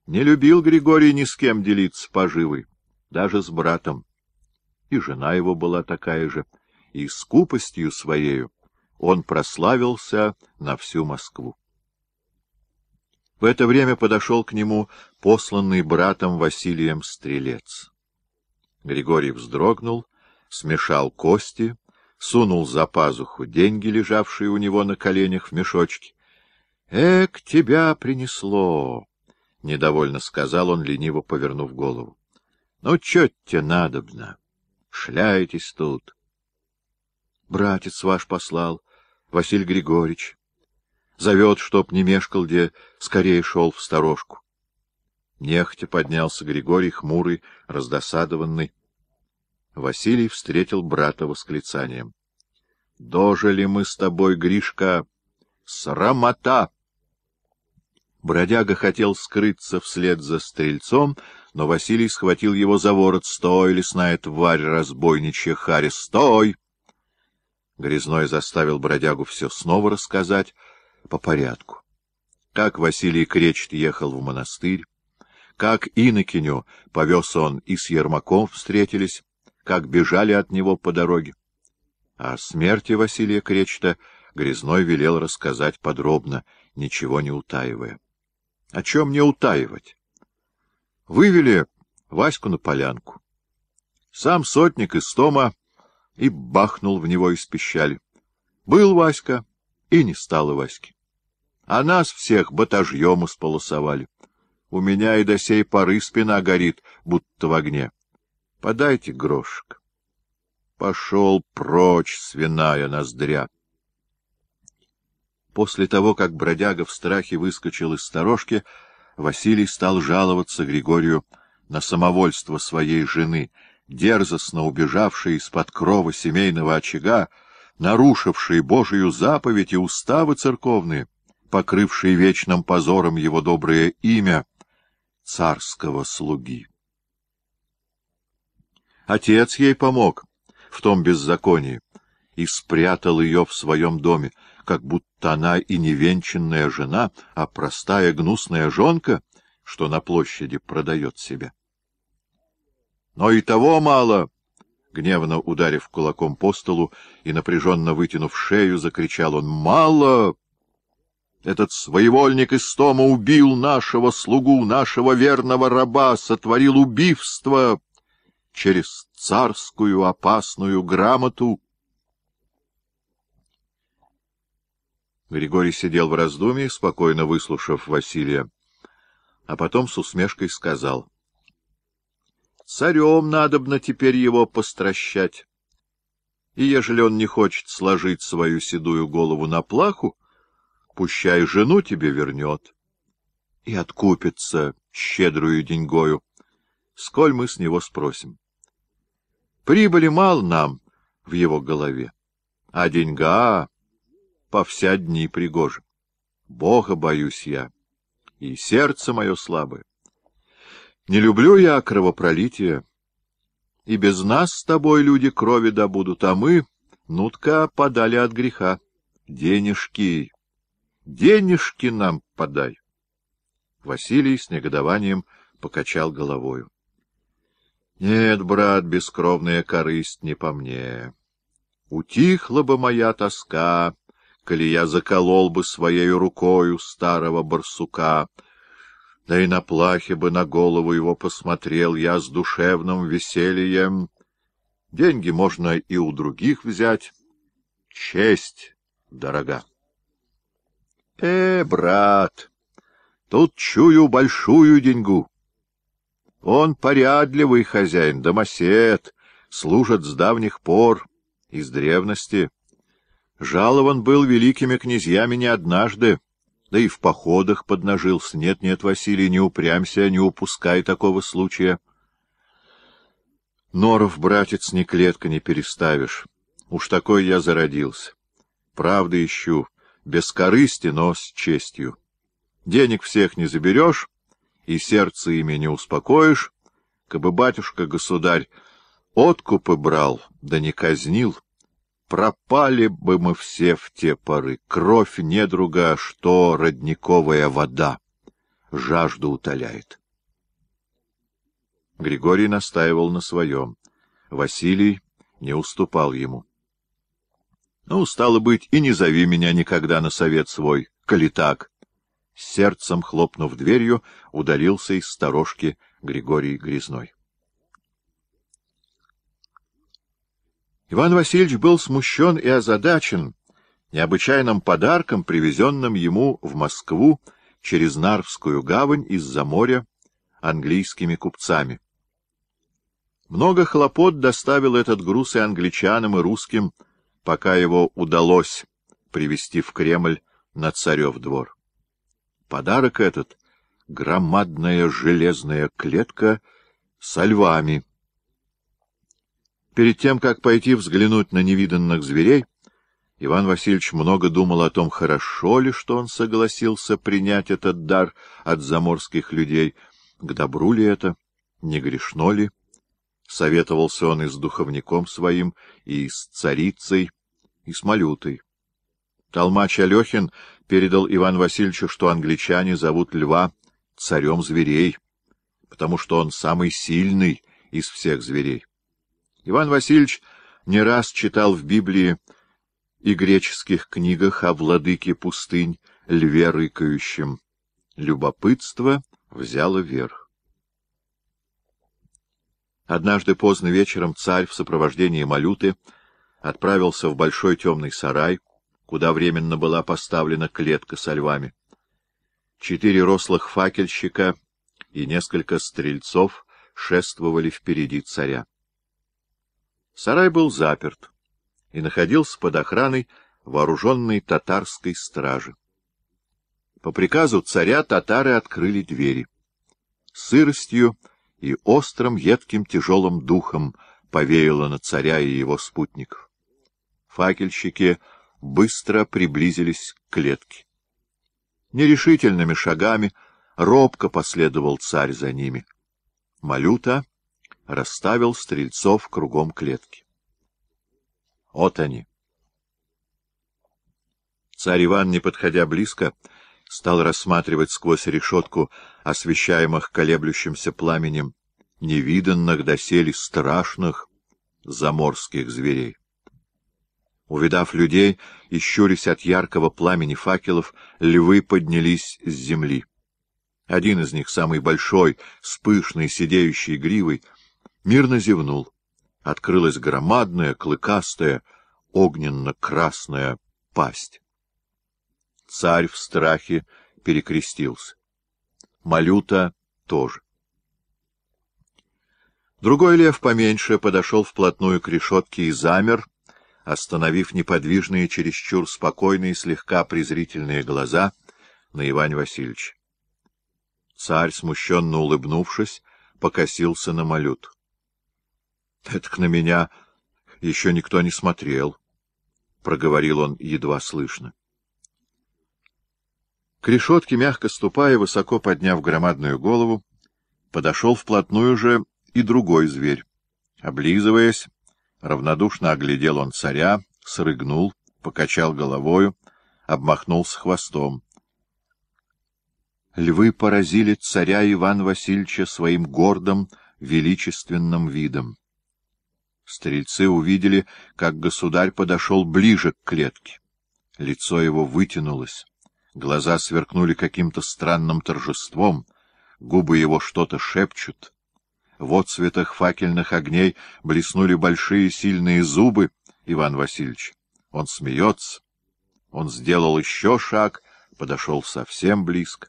Не любил Григорий ни с кем делиться поживой, даже с братом. И жена его была такая же, и скупостью своею он прославился на всю Москву. В это время подошел к нему посланный братом Василием стрелец. Григорий вздрогнул, смешал кости, сунул за пазуху деньги, лежавшие у него на коленях в мешочке. — Эк, тебя принесло! — недовольно сказал он, лениво повернув голову. — Ну, чё тебе надобно? Шляетесь тут. — Братец ваш послал, Василий Григорьевич. Зовет, чтоб не мешкал, где скорее шел в сторожку. Нехотя поднялся Григорий, хмурый, раздосадованный. Василий встретил брата восклицанием. — Дожили мы с тобой, Гришка! Срамота! Бродяга хотел скрыться вслед за стрельцом, но Василий схватил его за ворот. — Стой, лесная тварь, разбойничья харя, стой! Грязной заставил бродягу все снова рассказать по порядку. Как Василий Кречет ехал в монастырь, как инокиню повез он и с Ермаком встретились, как бежали от него по дороге. О смерти Василия Кречета Грязной велел рассказать подробно, ничего не утаивая. О чем не утаивать? Вывели Ваську на полянку. Сам сотник из Тома и бахнул в него из пищали. Был Васька, и не стало Васьки. А нас всех батажьем исполосовали. У меня и до сей поры спина горит, будто в огне. Подайте грошек. Пошел прочь, свиная ноздря. После того, как бродяга в страхе выскочил из сторожки, Василий стал жаловаться Григорию на самовольство своей жены, дерзостно убежавшей из-под крова семейного очага, нарушившей Божию заповедь и уставы церковные, покрывшей вечным позором его доброе имя царского слуги. Отец ей помог в том беззаконии и спрятал ее в своем доме, как будто она и не венчанная жена, а простая гнусная жонка, что на площади продает себя. Но и того мало! Гневно ударив кулаком по столу и напряженно вытянув шею, закричал он: — Мало! Этот своевольник из Тома убил нашего слугу, нашего верного раба, сотворил убийство через царскую опасную грамоту. Григорий сидел в раздумье, спокойно выслушав Василия, а потом с усмешкой сказал: — Царем надобно теперь его постращать, и ежели он не хочет сложить свою седую голову на плаху, пущай жену тебе вернет и откупится щедрую деньгою, сколь мы с него спросим. Прибыли мало нам в его голове, а деньга по вся дни пригожа. Бога боюсь я, и сердце мое слабое. Не люблю я кровопролития, и без нас с тобой люди крови добудут, а мы, нутка, подали от греха. Денежки, денежки нам подай. Василий с негодованием покачал головою. — Нет, брат, бескровная корысть не по мне. Утихла бы моя тоска, коли я заколол бы своей рукою старого барсука, да и на плахе бы на голову его посмотрел я с душевным весельем. Деньги можно и у других взять. Честь дорога. Брат, тут чую большую деньгу. Он порядливый хозяин, домосед, служит с давних пор, из древности. Жалован был великими князьями не однажды, да и в походах поднажился. Нет, Василий, не упрямься, не упускай такого случая. Норов, братец, ни клетка не переставишь. Уж такой я зародился. Правды ищу, без корысти, но с честью. Денег всех не заберешь, и сердце ими не успокоишь. Кабы батюшка-государь откупы брал, да не казнил, пропали бы мы все в те поры. Кровь недруга, что родниковая вода. жажду утоляет. Григорий настаивал на своем. Василий не уступал ему. — Ну, стало быть, и не зови меня никогда на совет свой, коли так. С сердцем хлопнув дверью, удалился из сторожки Григорий Грязной. Иван Васильевич был смущен и озадачен необычайным подарком, привезенным ему в Москву через Нарвскую гавань из-за моря английскими купцами. Много хлопот доставил этот груз и англичанам, и русским, пока его удалось привезти в Кремль на Царев двор. Подарок этот — громадная железная клетка со львами. Перед тем, как пойти взглянуть на невиданных зверей, Иван Васильевич много думал о том, хорошо ли, что он согласился принять этот дар от заморских людей, к добру ли это, не грешно ли. Советовался он и с духовником своим, и с царицей, и с Малютой. Толмач Алехин передал Ивану Васильевичу, что англичане зовут льва царем зверей, потому что он самый сильный из всех зверей. Иван Васильевич не раз читал в Библии и греческих книгах о владыке пустынь, льве рыкающем. Любопытство взяло верх. Однажды поздно вечером царь в сопровождении Малюты отправился в большой темный сарай, куда временно была поставлена клетка со львами. 4 рослых факельщика и несколько стрельцов шествовали впереди царя. Сарай был заперт и находился под охраной вооруженной татарской стражи. По приказу царя татары открыли двери. Сыростью и острым, едким, тяжелым духом повеяло на царя и его спутников. Факельщики быстро приблизились к клетке. Нерешительными шагами робко последовал царь за ними. Малюта расставил стрельцов кругом клетки. Вот они. Царь Иван, не подходя близко, стал рассматривать сквозь решетку освещаемых колеблющимся пламенем невиданных доселе страшных заморских зверей. Увидав людей и щурясь от яркого пламени факелов, львы поднялись с земли. Один из них, самый большой, с пышной сидеющей гривой, мирно зевнул. Открылась громадная, клыкастая, огненно-красная пасть. Царь в страхе перекрестился. Малюта тоже. Другой лев поменьше подошел вплотную к решетке и замер, остановив неподвижные, чересчур спокойные, слегка презрительные глаза на Ивана Васильевича. Царь, смущенно улыбнувшись, покосился на Малюту. — Это на меня еще никто не смотрел, — проговорил он едва слышно. К решетке, мягко ступая, высоко подняв громадную голову, подошел вплотную же и другой зверь. Облизываясь, равнодушно оглядел он царя, срыгнул, покачал головою, обмахнулся хвостом. Львы поразили царя Ивана Васильевича своим гордым, величественным видом. Стрельцы увидели, как государь подошел ближе к клетке. Лицо его вытянулось, глаза сверкнули каким-то странным торжеством, губы его что-то шепчут. В отсветах факельных огней блеснули большие сильные зубы Ивана Васильевича. Он смеется. Он сделал еще шаг, подошел совсем близко.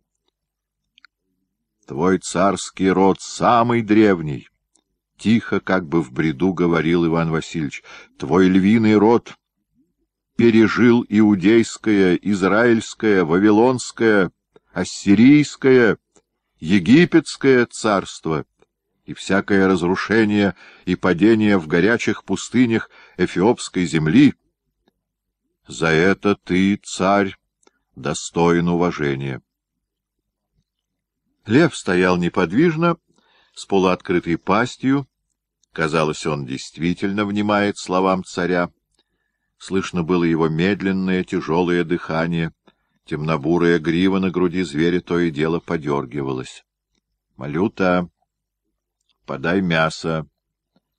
— Твой царский род самый древний, — тихо, как бы в бреду говорил Иван Васильевич. — Твой львиный род пережил иудейское, израильское, вавилонское, ассирийское, египетское царство и всякое разрушение и падение в горячих пустынях эфиопской земли. За это ты, царь, достоин уважения. Лев стоял неподвижно, с полуоткрытой пастью. Казалось, он действительно внимает словам царя. Слышно было его медленное, тяжелое дыхание, Темнобурая грива на груди зверя то и дело подергивалась. — Малюта, подай мясо!